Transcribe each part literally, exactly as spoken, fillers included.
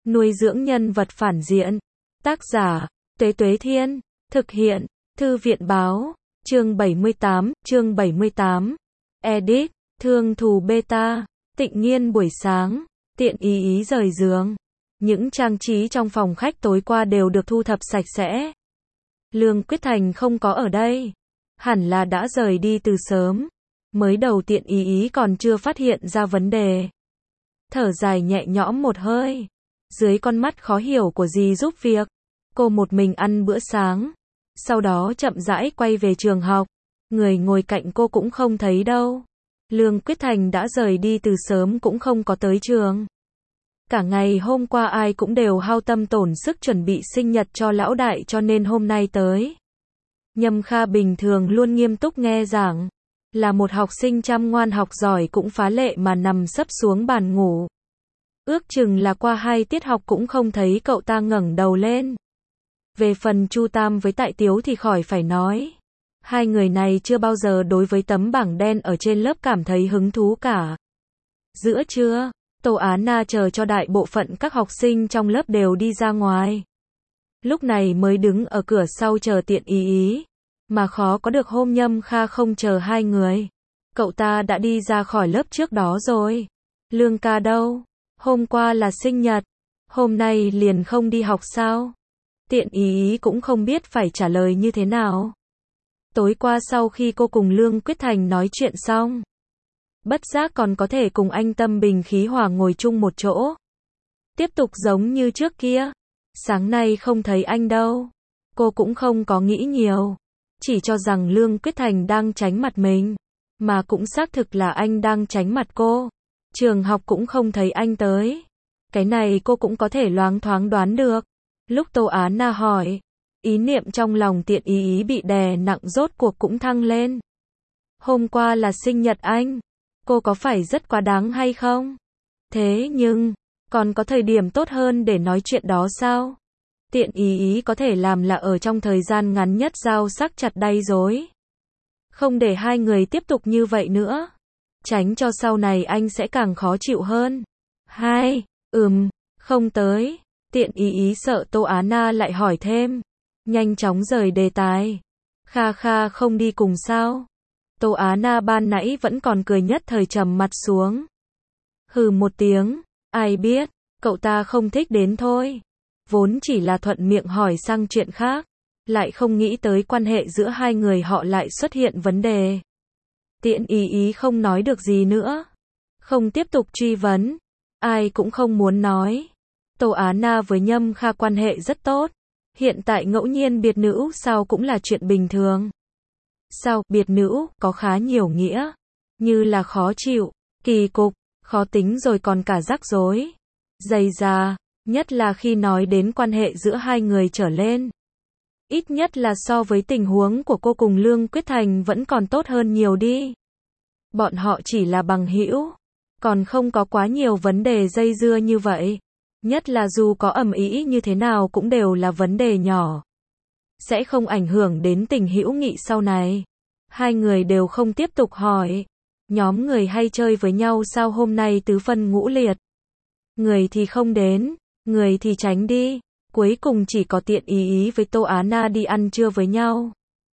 Nuôi dưỡng nhân vật phản diện. Tác giả, Tuế Tuế Thiên. Thực hiện, Thư viện Báo. Chương bảy mươi tám, chương bảy mươi tám. Edit, Thương Thù Beta. Tịnh Nghiên buổi sáng, Tiện Ý Ý rời giường. Những trang trí trong phòng khách tối qua đều được thu thập sạch sẽ. Lương Quyết Thành không có ở đây. Hẳn là đã rời đi từ sớm. Mới đầu Tiện Ý Ý còn chưa phát hiện ra vấn đề. Thở dài nhẹ nhõm một hơi. Dưới con mắt khó hiểu của dì giúp việc, cô một mình ăn bữa sáng. Sau đó chậm rãi quay về trường học. Người ngồi cạnh cô cũng không thấy đâu. Lương Quyết Thành đã rời đi từ sớm cũng không có tới trường. Cả ngày hôm qua ai cũng đều hao tâm tổn sức chuẩn bị sinh nhật cho lão đại cho nên hôm nay tới. Nhâm Kha bình thường luôn nghiêm túc nghe giảng. Là một học sinh chăm ngoan học giỏi cũng phá lệ mà nằm sấp xuống bàn ngủ. Ước chừng là qua hai tiết học cũng không thấy cậu ta ngẩng đầu lên. Về phần Chu Tam với Tại Tiếu thì khỏi phải nói. Hai người này chưa bao giờ đối với tấm bảng đen ở trên lớp cảm thấy hứng thú cả. Giữa trưa, Tô Á Na chờ cho đại bộ phận các học sinh trong lớp đều đi ra ngoài. Lúc này mới đứng ở cửa sau chờ Tiện Ý Ý. Mà khó có được hôm Nhâm Kha không chờ hai người. Cậu ta đã đi ra khỏi lớp trước đó rồi. Lương ca đâu? Hôm qua là sinh nhật. Hôm nay liền không đi học sao? Tiện Ý Ý cũng không biết phải trả lời như thế nào. Tối qua sau khi cô cùng Lương Quyết Thành nói chuyện xong, bất giác còn có thể cùng anh tâm bình khí hòa ngồi chung một chỗ. Tiếp tục giống như trước kia. Sáng nay không thấy anh đâu. Cô cũng không có nghĩ nhiều. Chỉ cho rằng Lương Quyết Thành đang tránh mặt mình. Mà cũng xác thực là anh đang tránh mặt cô. Trường học cũng không thấy anh tới. Cái này cô cũng có thể loáng thoáng đoán được. Lúc Tô Á Na hỏi, ý niệm trong lòng Tiện Ý Ý bị đè nặng rốt cuộc cũng thăng lên. Hôm qua là sinh nhật anh. Cô có phải rất quá đáng hay không? Thế nhưng, còn có thời điểm tốt hơn để nói chuyện đó sao? Tiện Ý Ý có thể làm là ở trong thời gian ngắn nhất dao sắc chặt đay rối. Không để hai người tiếp tục như vậy nữa. Tránh cho sau này anh sẽ càng khó chịu hơn. Hai, ừm, không tới. Tiện Ý Ý sợ Tô Á Na lại hỏi thêm. Nhanh chóng rời đề tài. Kha Kha không đi cùng sao? Tô Á Na ban nãy vẫn còn cười nhất thời trầm mặt xuống. Hừ một tiếng, ai biết, cậu ta không thích đến thôi. Vốn chỉ là thuận miệng hỏi sang chuyện khác. Lại không nghĩ tới quan hệ giữa hai người họ lại xuất hiện vấn đề. Tiện Ý Ý không nói được gì nữa. Không tiếp tục truy vấn. Ai cũng không muốn nói. Tô Á Na với Nhâm Kha quan hệ rất tốt. Hiện tại ngẫu nhiên biệt nữ sao cũng là chuyện bình thường. Sao, biệt nữ, có khá nhiều nghĩa. Như là khó chịu, kỳ cục, khó tính rồi còn cả rắc rối. Dày dà, nhất là khi nói đến quan hệ giữa hai người trở lên. Ít nhất là so với tình huống của cô cùng Lương Quyết Thành vẫn còn tốt hơn nhiều đi. Bọn họ chỉ là bằng hữu, còn không có quá nhiều vấn đề dây dưa như vậy. Nhất là dù có ầm ĩ như thế nào cũng đều là vấn đề nhỏ. Sẽ không ảnh hưởng đến tình hữu nghị sau này. Hai người đều không tiếp tục hỏi. Nhóm người hay chơi với nhau sao hôm nay tứ phân ngũ liệt. Người thì không đến, người thì tránh đi. Cuối cùng chỉ có Tiện Ý Ý với Tô Á Na đi ăn trưa với nhau.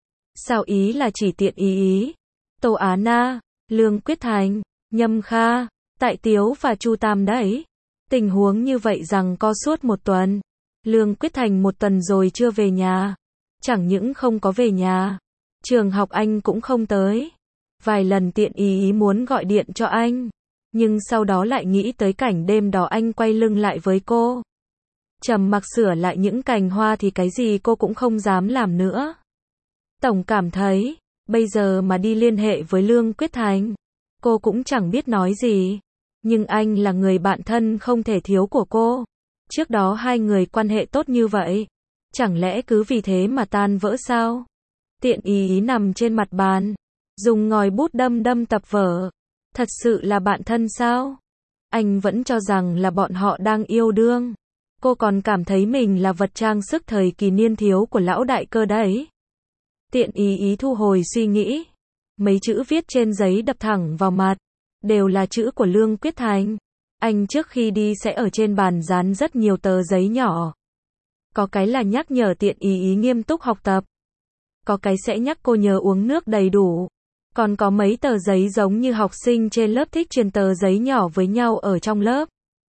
Sao ý là chỉ Tiện Ý Ý, Tô Á Na, Lương Quyết Thành, Nhâm Kha, Tại Tiếu và Chu Tam đấy. Tình huống như vậy rằng co suốt một tuần. Lương Quyết Thành một tuần rồi chưa về nhà. Chẳng những không có về nhà, trường học anh cũng không tới. Vài lần Tiện Ý Ý muốn gọi điện cho anh, nhưng sau đó lại nghĩ tới cảnh đêm đó anh quay lưng lại với cô. Trầm mặc sửa lại những cành hoa thì cái gì cô cũng không dám làm nữa. Tổng cảm thấy, bây giờ mà đi liên hệ với Lương Quyết Thành, cô cũng chẳng biết nói gì. Nhưng anh là người bạn thân không thể thiếu của cô. Trước đó hai người quan hệ tốt như vậy. Chẳng lẽ cứ vì thế mà tan vỡ sao? Tiện Ý Ý nằm trên mặt bàn, dùng ngòi bút đâm đâm tập vở. Thật sự là bạn thân sao? Anh vẫn cho rằng là bọn họ đang yêu đương. Cô còn cảm thấy mình là vật trang sức thời kỳ niên thiếu của lão đại cơ đấy. Tiện Ý Ý thu hồi suy nghĩ. Mấy chữ viết trên giấy đập thẳng vào mặt. Đều là chữ của Lương Quyết Thành. Anh trước khi đi sẽ ở trên bàn dán rất nhiều tờ giấy nhỏ. Có cái là nhắc nhở Tiện Ý Ý nghiêm túc học tập. Có cái sẽ nhắc cô nhớ uống nước đầy đủ. Còn có mấy tờ giấy giống như học sinh trên lớp thích truyền tờ giấy nhỏ với nhau ở trong lớp.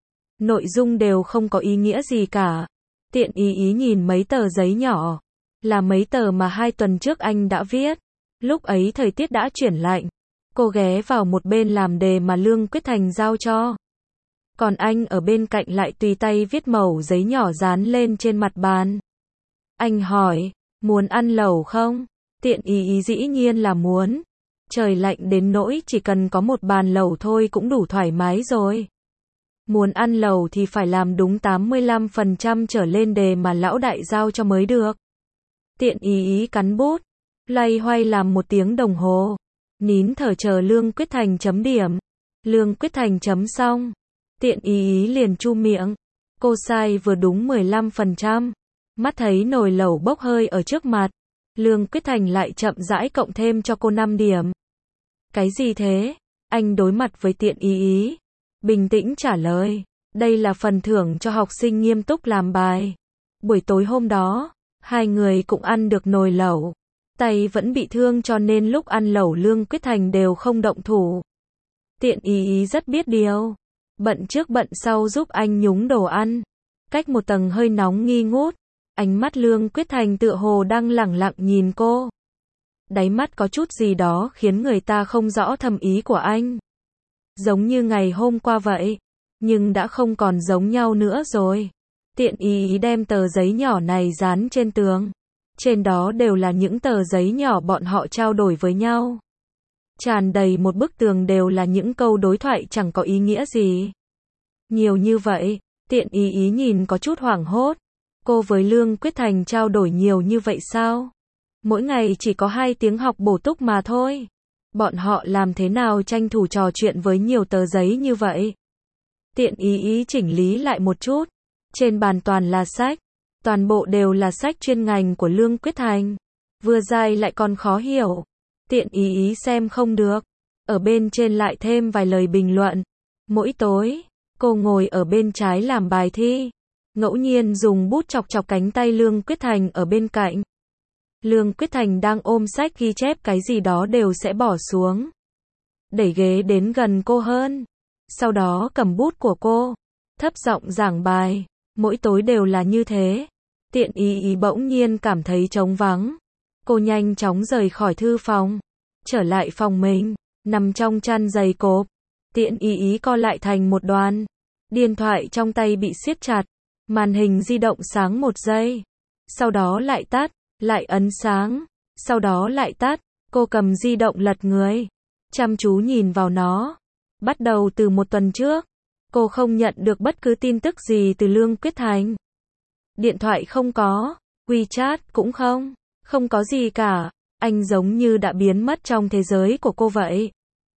Nội dung đều không có ý nghĩa gì cả. Tiện Ý Ý nhìn mấy tờ giấy nhỏ. Là mấy tờ mà hai tuần trước anh đã viết. Lúc ấy thời tiết đã chuyển lạnh. Cô ghé vào một bên làm đề mà Lương Quyết Thành giao cho. Còn anh ở bên cạnh lại tùy tay viết mẩu giấy nhỏ dán lên trên mặt bàn. Anh hỏi, muốn ăn lẩu không? Tiện Ý Ý dĩ nhiên là muốn. Trời lạnh đến nỗi chỉ cần có một bàn lẩu thôi cũng đủ thoải mái rồi. Muốn ăn lẩu thì phải làm đúng tám mươi lăm phần trăm trở lên đề mà lão đại giao cho mới được. Tiện Ý Ý cắn bút, loay hoay làm một tiếng đồng hồ. Nín thở chờ Lương Quyết Thành chấm điểm. Lương Quyết Thành chấm xong. Tiện Ý Ý liền chu miệng. Cô sai vừa đúng mười lăm phần trăm. Mắt thấy nồi lẩu bốc hơi ở trước mặt. Lương Quyết Thành lại chậm rãi cộng thêm cho cô năm điểm. Cái gì thế? Anh đối mặt với Tiện Ý Ý. Bình tĩnh trả lời. Đây là phần thưởng cho học sinh nghiêm túc làm bài. Buổi tối hôm đó, hai người cũng ăn được nồi lẩu. Tay vẫn bị thương cho nên lúc ăn lẩu Lương Quyết Thành đều không động thủ. Tiện Ý Ý rất biết điều. Bận trước bận sau giúp anh nhúng đồ ăn. Cách một tầng hơi nóng nghi ngút. Ánh mắt Lương Quyết Thành tựa hồ đang lẳng lặng nhìn cô. Đáy mắt có chút gì đó khiến người ta không rõ thâm ý của anh. Giống như ngày hôm qua vậy. Nhưng đã không còn giống nhau nữa rồi. Tiện Ý Ý đem tờ giấy nhỏ này dán trên tường. Trên đó đều là những tờ giấy nhỏ bọn họ trao đổi với nhau. Tràn đầy một bức tường đều là những câu đối thoại chẳng có ý nghĩa gì. Nhiều như vậy, Tiện Ý Ý nhìn có chút hoảng hốt. Cô với Lương Quyết Thành trao đổi nhiều như vậy sao? Mỗi ngày chỉ có hai tiếng học bổ túc mà thôi. Bọn họ làm thế nào tranh thủ trò chuyện với nhiều tờ giấy như vậy? Tiện Ý Ý chỉnh lý lại một chút. Trên bàn toàn là sách. Toàn bộ đều là sách chuyên ngành của Lương Quyết Thành. Vừa dài lại còn khó hiểu. Tiện Ý Ý xem không được. Ở bên trên lại thêm vài lời bình luận. Mỗi tối, cô ngồi ở bên trái làm bài thi. Ngẫu nhiên dùng bút chọc chọc cánh tay Lương Quyết Thành ở bên cạnh. Lương Quyết Thành đang ôm sách ghi chép cái gì đó đều sẽ bỏ xuống. Đẩy ghế đến gần cô hơn. Sau đó cầm bút của cô. Thấp giọng giảng bài. Mỗi tối đều là như thế. Tiện Ý Ý bỗng nhiên cảm thấy trống vắng. Cô nhanh chóng rời khỏi thư phòng. Trở lại phòng mình. Nằm trong chăn dày cộp. Tiện Ý Ý co lại thành một đoàn. Điện thoại trong tay bị siết chặt. Màn hình di động sáng một giây. Sau đó lại tắt. Lại ấn sáng. Sau đó lại tắt. Cô cầm di động lật người. Chăm chú nhìn vào nó. Bắt đầu từ một tuần trước. Cô không nhận được bất cứ tin tức gì từ Lương Quyết Thành. Điện thoại không có. WeChat cũng không. Không có gì cả. Anh giống như đã biến mất trong thế giới của cô vậy.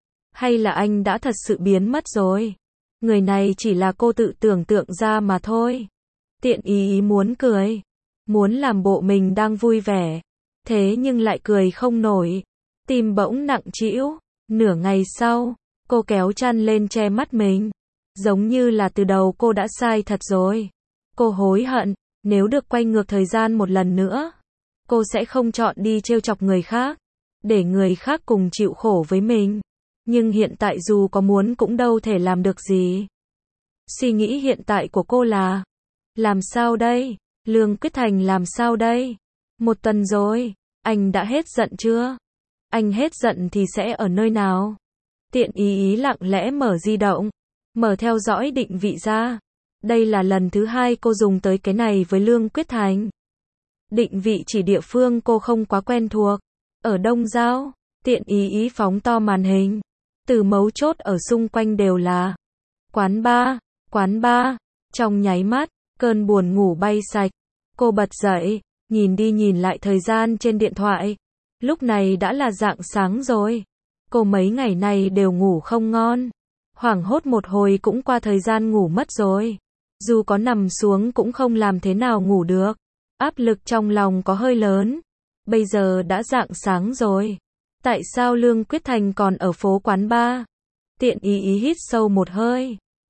Hay là anh đã thật sự biến mất rồi? Người này chỉ là cô tự tưởng tượng ra mà thôi. Tiện Ý Ý muốn cười. Muốn làm bộ mình đang vui vẻ. Thế nhưng lại cười không nổi. Tim bỗng nặng trĩu. Nửa ngày sau, cô kéo chăn lên che mắt mình. Giống như là từ đầu cô đã sai thật rồi. Cô hối hận. Nếu được quay ngược thời gian một lần nữa, cô sẽ không chọn đi trêu chọc người khác. Để người khác cùng chịu khổ với mình. Nhưng hiện tại dù có muốn cũng đâu thể làm được gì. Suy nghĩ hiện tại của cô là, làm sao đây? Lương Quyết Thành làm sao đây? Một tuần rồi, anh đã hết giận chưa? Anh hết giận thì sẽ ở nơi nào? Tiện Ý Ý lặng lẽ mở di động, mở theo dõi định vị ra. Đây là lần thứ hai cô dùng tới cái này với Lương Quyết Thành. Định vị chỉ địa phương cô không quá quen thuộc. Ở Đông Giao, Tiện Ý Ý phóng to màn hình. Từ mấu chốt ở xung quanh đều là quán bar, quán bar. Trong nháy mắt, cơn buồn ngủ bay sạch. Cô bật dậy, nhìn đi nhìn lại thời gian trên điện thoại. Lúc này đã là rạng sáng rồi. Cô mấy ngày này đều ngủ không ngon. Hoảng hốt một hồi cũng qua thời gian ngủ mất rồi. Dù có nằm xuống cũng không làm thế nào ngủ được. Áp lực trong lòng có hơi lớn. Bây giờ đã rạng sáng rồi. Tại sao Lương Quyết Thành còn ở phố quán bar? Tiện Ý Ý hít sâu một hơi.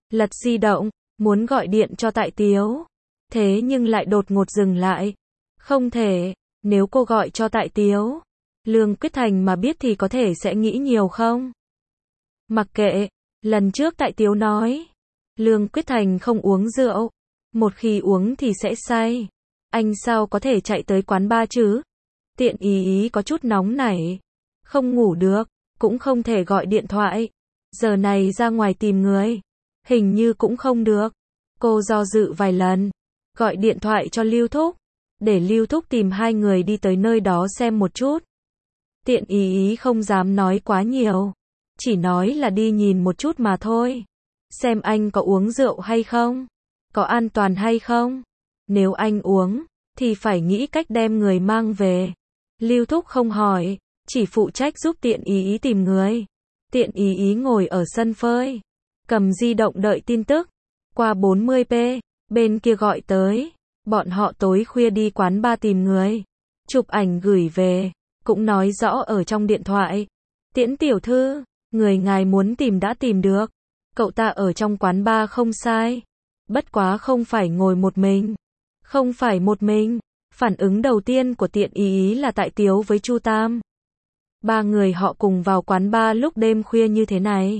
lật di động, muốn gọi điện cho Tại Tiếu. Thế nhưng lại đột ngột dừng lại. Không thể, nếu cô gọi cho Tại Tiếu, Lương Quyết Thành mà biết thì có thể sẽ nghĩ nhiều không? Mặc kệ, lần trước Tại Tiếu nói, Lương Quyết Thành không uống rượu, một khi uống thì sẽ say. Anh sao có thể chạy tới quán bar chứ? Tiện ý ý có chút nóng nảy, không ngủ được, cũng không thể gọi điện thoại. Giờ này ra ngoài tìm người, hình như cũng không được. Cô do dự vài lần, gọi điện thoại cho Lưu Thúc, để Lưu Thúc tìm hai người đi tới nơi đó xem một chút. Tiện ý ý không dám nói quá nhiều, chỉ nói là đi nhìn một chút mà thôi. Xem anh có uống rượu hay không, có an toàn hay không. Nếu anh uống, thì phải nghĩ cách đem người mang về. Lưu Thúc không hỏi, chỉ phụ trách giúp Tiện ý ý tìm người. Tiện ý ý ngồi ở sân phơi, cầm di động đợi tin tức. Qua bốn mươi p, bên kia gọi tới, bọn họ tối khuya đi quán bar tìm người. Chụp ảnh gửi về, cũng nói rõ ở trong điện thoại. Tiễn tiểu thư, người ngài muốn tìm đã tìm được. Cậu ta ở trong quán bar không sai. Bất quá không phải ngồi một mình. Không phải một mình. Phản ứng đầu tiên của Tiện ý ý là Tại Tiếu với Chu Tam. Ba người họ cùng vào quán bar lúc đêm khuya như thế này.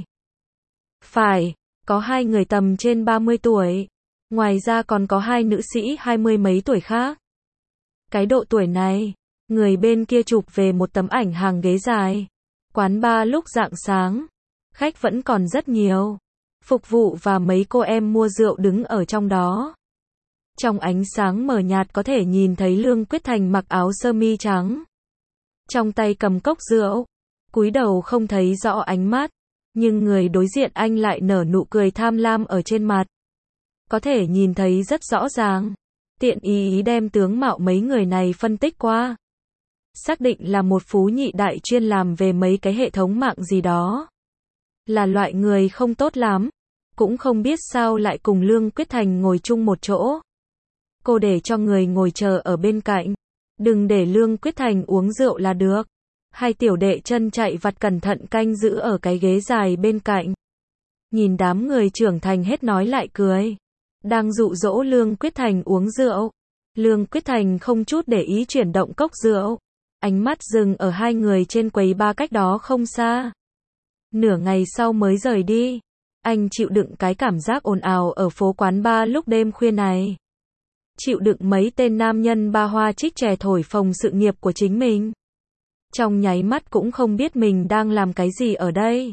Phải, có hai người tầm trên ba mươi tuổi. Ngoài ra còn có hai nữ sĩ hai mươi mấy tuổi khác. Cái độ tuổi này, người bên kia chụp về một tấm ảnh hàng ghế dài. Quán bar lúc rạng sáng, khách vẫn còn rất nhiều. Phục vụ và mấy cô em mua rượu đứng ở trong đó. Trong ánh sáng mờ nhạt có thể nhìn thấy Lương Quyết Thành mặc áo sơ mi trắng. Trong tay cầm cốc rượu, cúi đầu không thấy rõ ánh mắt, nhưng người đối diện anh lại nở nụ cười tham lam ở trên mặt. Có thể nhìn thấy rất rõ ràng. Tiện ý ý đem tướng mạo mấy người này phân tích qua. Xác định là một phú nhị đại chuyên làm về mấy cái hệ thống mạng gì đó. Là loại người không tốt lắm. Cũng không biết sao lại cùng Lương Quyết Thành ngồi chung một chỗ. Cô để cho người ngồi chờ ở bên cạnh. Đừng để Lương Quyết Thành uống rượu là được. Hai tiểu đệ chân chạy vặt cẩn thận canh giữ ở cái ghế dài bên cạnh. Nhìn đám người trưởng thành hết nói lại cười. Đang dụ dỗ Lương Quyết Thành uống rượu. Lương Quyết Thành không chút để ý chuyển động cốc rượu. Ánh mắt dừng ở hai người trên quầy bar cách đó không xa. Nửa ngày sau mới rời đi. Anh chịu đựng cái cảm giác ồn ào ở phố quán bar lúc đêm khuya này. Chịu đựng mấy tên nam nhân ba hoa trích trẻ thổi phồng sự nghiệp của chính mình. Trong nháy mắt cũng không biết mình đang làm cái gì ở đây.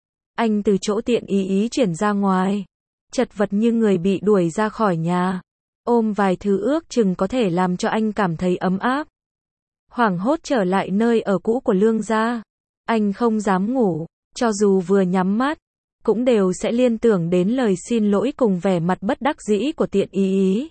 Anh từ chỗ Tiện ý ý chuyển ra ngoài. Chật vật như người bị đuổi ra khỏi nhà. Ôm vài thứ ước chừng có thể làm cho anh cảm thấy ấm áp. Hoảng hốt trở lại nơi ở cũ của Lương gia. Anh không dám ngủ. Cho dù vừa nhắm mắt, cũng đều sẽ liên tưởng đến lời xin lỗi cùng vẻ mặt bất đắc dĩ của Tiện ý ý.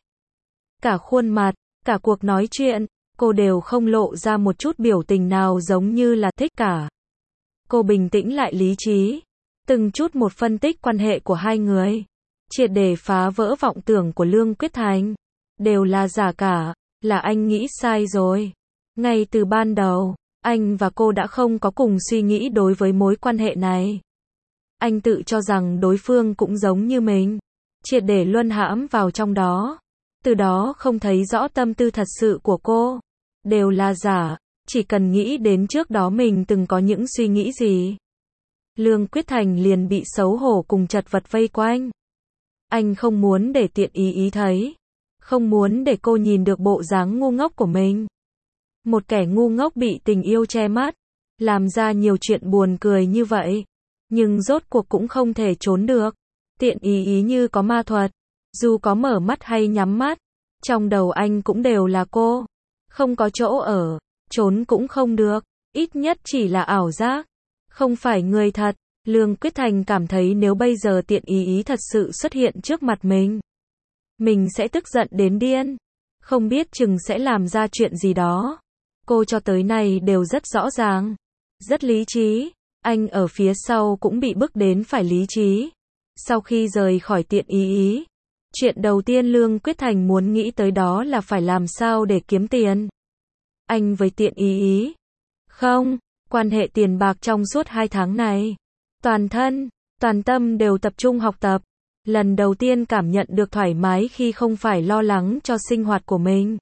Cả khuôn mặt, cả cuộc nói chuyện, cô đều không lộ ra một chút biểu tình nào giống như là thích cả. Cô bình tĩnh lại lý trí, từng chút một phân tích quan hệ của hai người, triệt để phá vỡ vọng tưởng của Lương Quyết Thành. Đều là giả cả, là anh nghĩ sai rồi. Ngay từ ban đầu, anh và cô đã không có cùng suy nghĩ đối với mối quan hệ này. Anh tự cho rằng đối phương cũng giống như mình, triệt để luân hãm vào trong đó. Từ đó không thấy rõ tâm tư thật sự của cô. Đều là giả, chỉ cần nghĩ đến trước đó mình từng có những suy nghĩ gì. Lương Quyết Thành liền bị xấu hổ cùng chật vật vây quanh. Anh không muốn để Tiện ý ý thấy. Không muốn để cô nhìn được bộ dáng ngu ngốc của mình. Một kẻ ngu ngốc bị tình yêu che mắt. Làm ra nhiều chuyện buồn cười như vậy. Nhưng rốt cuộc cũng không thể trốn được. Tiện ý ý như có ma thuật. Dù có mở mắt hay nhắm mắt, trong đầu anh cũng đều là cô. Không có chỗ ở, trốn cũng không được, ít nhất chỉ là ảo giác. Không phải người thật. Lương Quyết Thành cảm thấy nếu bây giờ Tiện ý ý thật sự xuất hiện trước mặt mình, mình sẽ tức giận đến điên. Không biết chừng sẽ làm ra chuyện gì đó. Cô cho tới nay đều rất rõ ràng, rất lý trí. Anh ở phía sau cũng bị bức đến phải lý trí. Sau khi rời khỏi Tiện ý ý, chuyện đầu tiên Lương Quyết Thành muốn nghĩ tới đó là phải làm sao để kiếm tiền. Anh với Tiện ý ý. Không, quan hệ tiền bạc trong suốt hai tháng này. Toàn thân, toàn tâm đều tập trung học tập. Lần đầu tiên cảm nhận được thoải mái khi không phải lo lắng cho sinh hoạt của mình.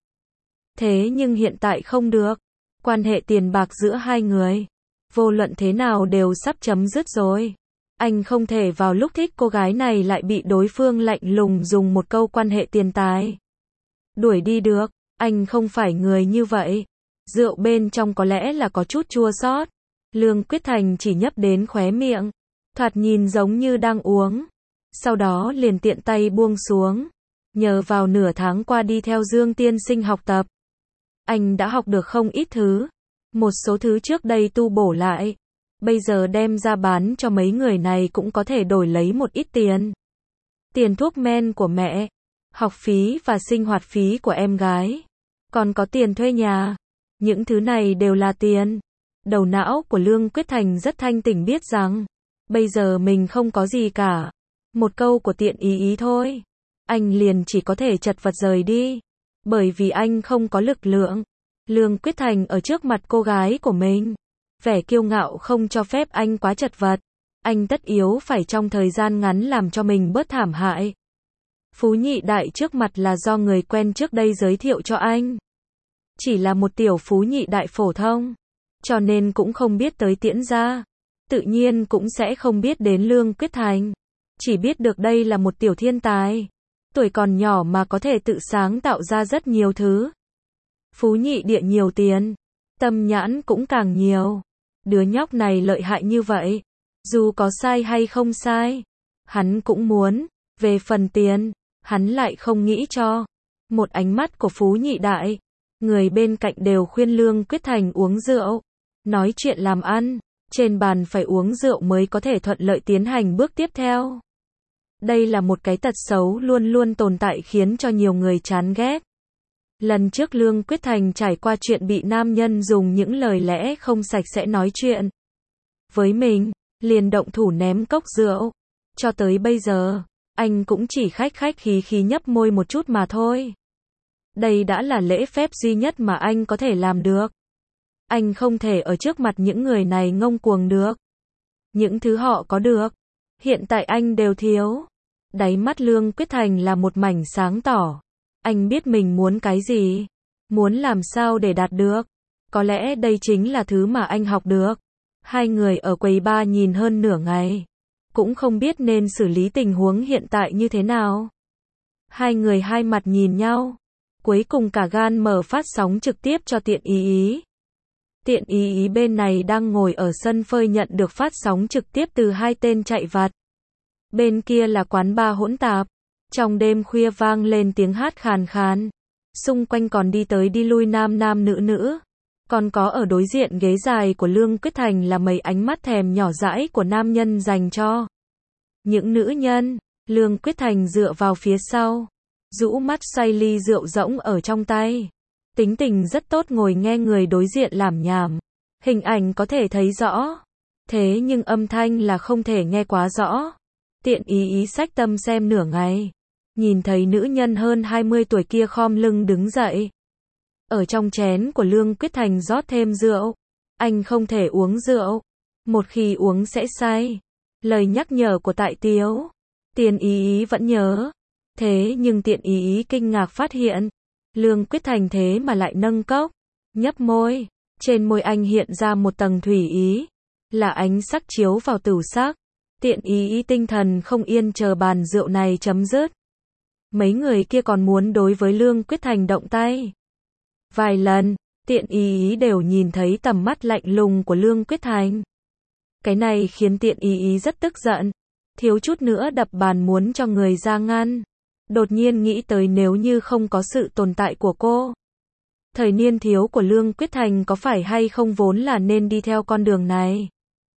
Thế nhưng hiện tại không được. Quan hệ tiền bạc giữa hai người, vô luận thế nào đều sắp chấm dứt rồi. Anh không thể vào lúc thích cô gái này lại bị đối phương lạnh lùng dùng một câu quan hệ tiền tài đuổi đi được. Anh không phải người như vậy. Rượu bên trong có lẽ là có chút chua xót. Lương Quyết Thành chỉ nhấp đến khóe miệng, thoạt nhìn giống như đang uống. Sau đó liền tiện tay buông xuống. Nhờ vào nửa tháng qua đi theo Dương tiên sinh học tập, anh đã học được không ít thứ. Một số thứ trước đây tu bổ lại, bây giờ đem ra bán cho mấy người này cũng có thể đổi lấy một ít tiền. Tiền thuốc men của mẹ, học phí và sinh hoạt phí của em gái, còn có tiền thuê nhà. Những thứ này đều là tiền. Đầu não của Lương Quyết Thành rất thanh tỉnh biết rằng, bây giờ mình không có gì cả. Một câu của Tiện Ý Ý thôi, anh liền chỉ có thể chật vật rời đi. Bởi vì anh không có lực lượng. Lương Quyết Thành ở trước mặt cô gái của mình, vẻ kiêu ngạo không cho phép anh quá chật vật. Anh tất yếu phải trong thời gian ngắn làm cho mình bớt thảm hại. Phú nhị đại trước mặt là do người quen trước đây giới thiệu cho anh. Chỉ là một tiểu phú nhị đại phổ thông, cho nên cũng không biết tới Tiễn gia. Tự nhiên cũng sẽ không biết đến Lương Quyết Thành. Chỉ biết được đây là một tiểu thiên tài. Tuổi còn nhỏ mà có thể tự sáng tạo ra rất nhiều thứ. Phú nhị địa nhiều tiền, tâm nhãn cũng càng nhiều. Đứa nhóc này lợi hại như vậy, dù có sai hay không sai, hắn cũng muốn. Về phần tiền, hắn lại không nghĩ cho. Một ánh mắt của Phú nhị đại, người bên cạnh đều khuyên Lương Quyết Thành uống rượu, nói chuyện làm ăn, trên bàn phải uống rượu mới có thể thuận lợi tiến hành bước tiếp theo. Đây là một cái tật xấu luôn luôn tồn tại khiến cho nhiều người chán ghét. Lần trước Lương Quyết Thành trải qua chuyện bị nam nhân dùng những lời lẽ không sạch sẽ nói chuyện với mình, liền động thủ ném cốc rượu. Cho tới bây giờ, anh cũng chỉ khách khách khí khí nhấp môi một chút mà thôi. Đây đã là lễ phép duy nhất mà anh có thể làm được. Anh không thể ở trước mặt những người này ngông cuồng được. Những thứ họ có được, hiện tại anh đều thiếu. Đáy mắt Lương Quyết Thành là một mảnh sáng tỏ. Anh biết mình muốn cái gì, muốn làm sao để đạt được. Có lẽ đây chính là thứ mà anh học được. Hai người ở quầy bar nhìn hơn nửa ngày, cũng không biết nên xử lý tình huống hiện tại như thế nào. Hai người hai mặt nhìn nhau, cuối cùng cả gan mở phát sóng trực tiếp cho Tiện Ý Ý. Tiện Ý Ý bên này đang ngồi ở sân phơi nhận được phát sóng trực tiếp từ hai tên chạy vặt. Bên kia là quán bar hỗn tạp. Trong đêm khuya vang lên tiếng hát khàn khàn. Xung quanh còn đi tới đi lui nam nam nữ nữ. Còn có ở đối diện ghế dài của Lương Quyết Thành là mấy ánh mắt thèm nhỏ dãi của nam nhân dành cho những nữ nhân. Lương Quyết Thành dựa vào phía sau, rũ mắt xoay ly rượu rỗng ở trong tay. Tính tình rất tốt ngồi nghe người đối diện làm nhảm. Hình ảnh có thể thấy rõ, thế nhưng âm thanh là không thể nghe quá rõ. Tiện Ý Ý xách tâm xem nửa ngày, nhìn thấy nữ nhân hơn hai mươi tuổi kia khom lưng đứng dậy. Ở trong chén của Lương Quyết Thành rót thêm rượu. Anh không thể uống rượu, một khi uống sẽ say. Lời nhắc nhở của Tại Tiếu, Tiện Ý Ý vẫn nhớ. Thế nhưng Tiện Ý Ý kinh ngạc phát hiện, Lương Quyết Thành thế mà lại nâng cốc, nhấp môi. Trên môi anh hiện ra một tầng thủy ý, là ánh sắc chiếu vào tửu sắc. Tiện Ý Ý tinh thần không yên chờ bàn rượu này chấm dứt. Mấy người kia còn muốn đối với Lương Quyết Thành động tay. Vài lần, Tiện Ý Ý đều nhìn thấy tầm mắt lạnh lùng của Lương Quyết Thành. Cái này khiến Tiện Ý Ý rất tức giận, thiếu chút nữa đập bàn muốn cho người ra ngăn. Đột nhiên nghĩ tới nếu như không có sự tồn tại của cô, thời niên thiếu của Lương Quyết Thành có phải hay không vốn là nên đi theo con đường này.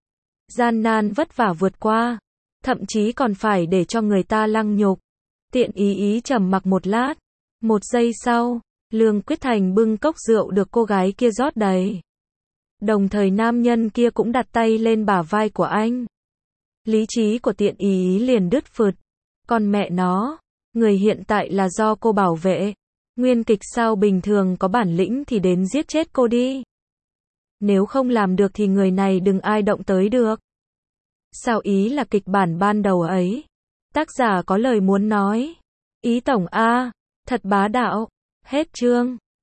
Gian nan vất vả vượt qua, thậm chí còn phải để cho người ta lăng nhục. Tiện Ý Ý trầm mặc một lát, một giây sau, Lương Quyết Thành bưng cốc rượu được cô gái kia rót đầy. Đồng thời nam nhân kia cũng đặt tay lên bả vai của anh. Lý trí của Tiện Ý Ý liền đứt phượt. Con mẹ nó, người hiện tại là do cô bảo vệ. Nguyên kịch sao bình thường có bản lĩnh thì đến giết chết cô đi. Nếu không làm được thì người này đừng ai động tới được. Sao ý là kịch bản ban đầu ấy. Tác giả có lời muốn nói. Ý tổng A, thật bá đạo. Hết chương.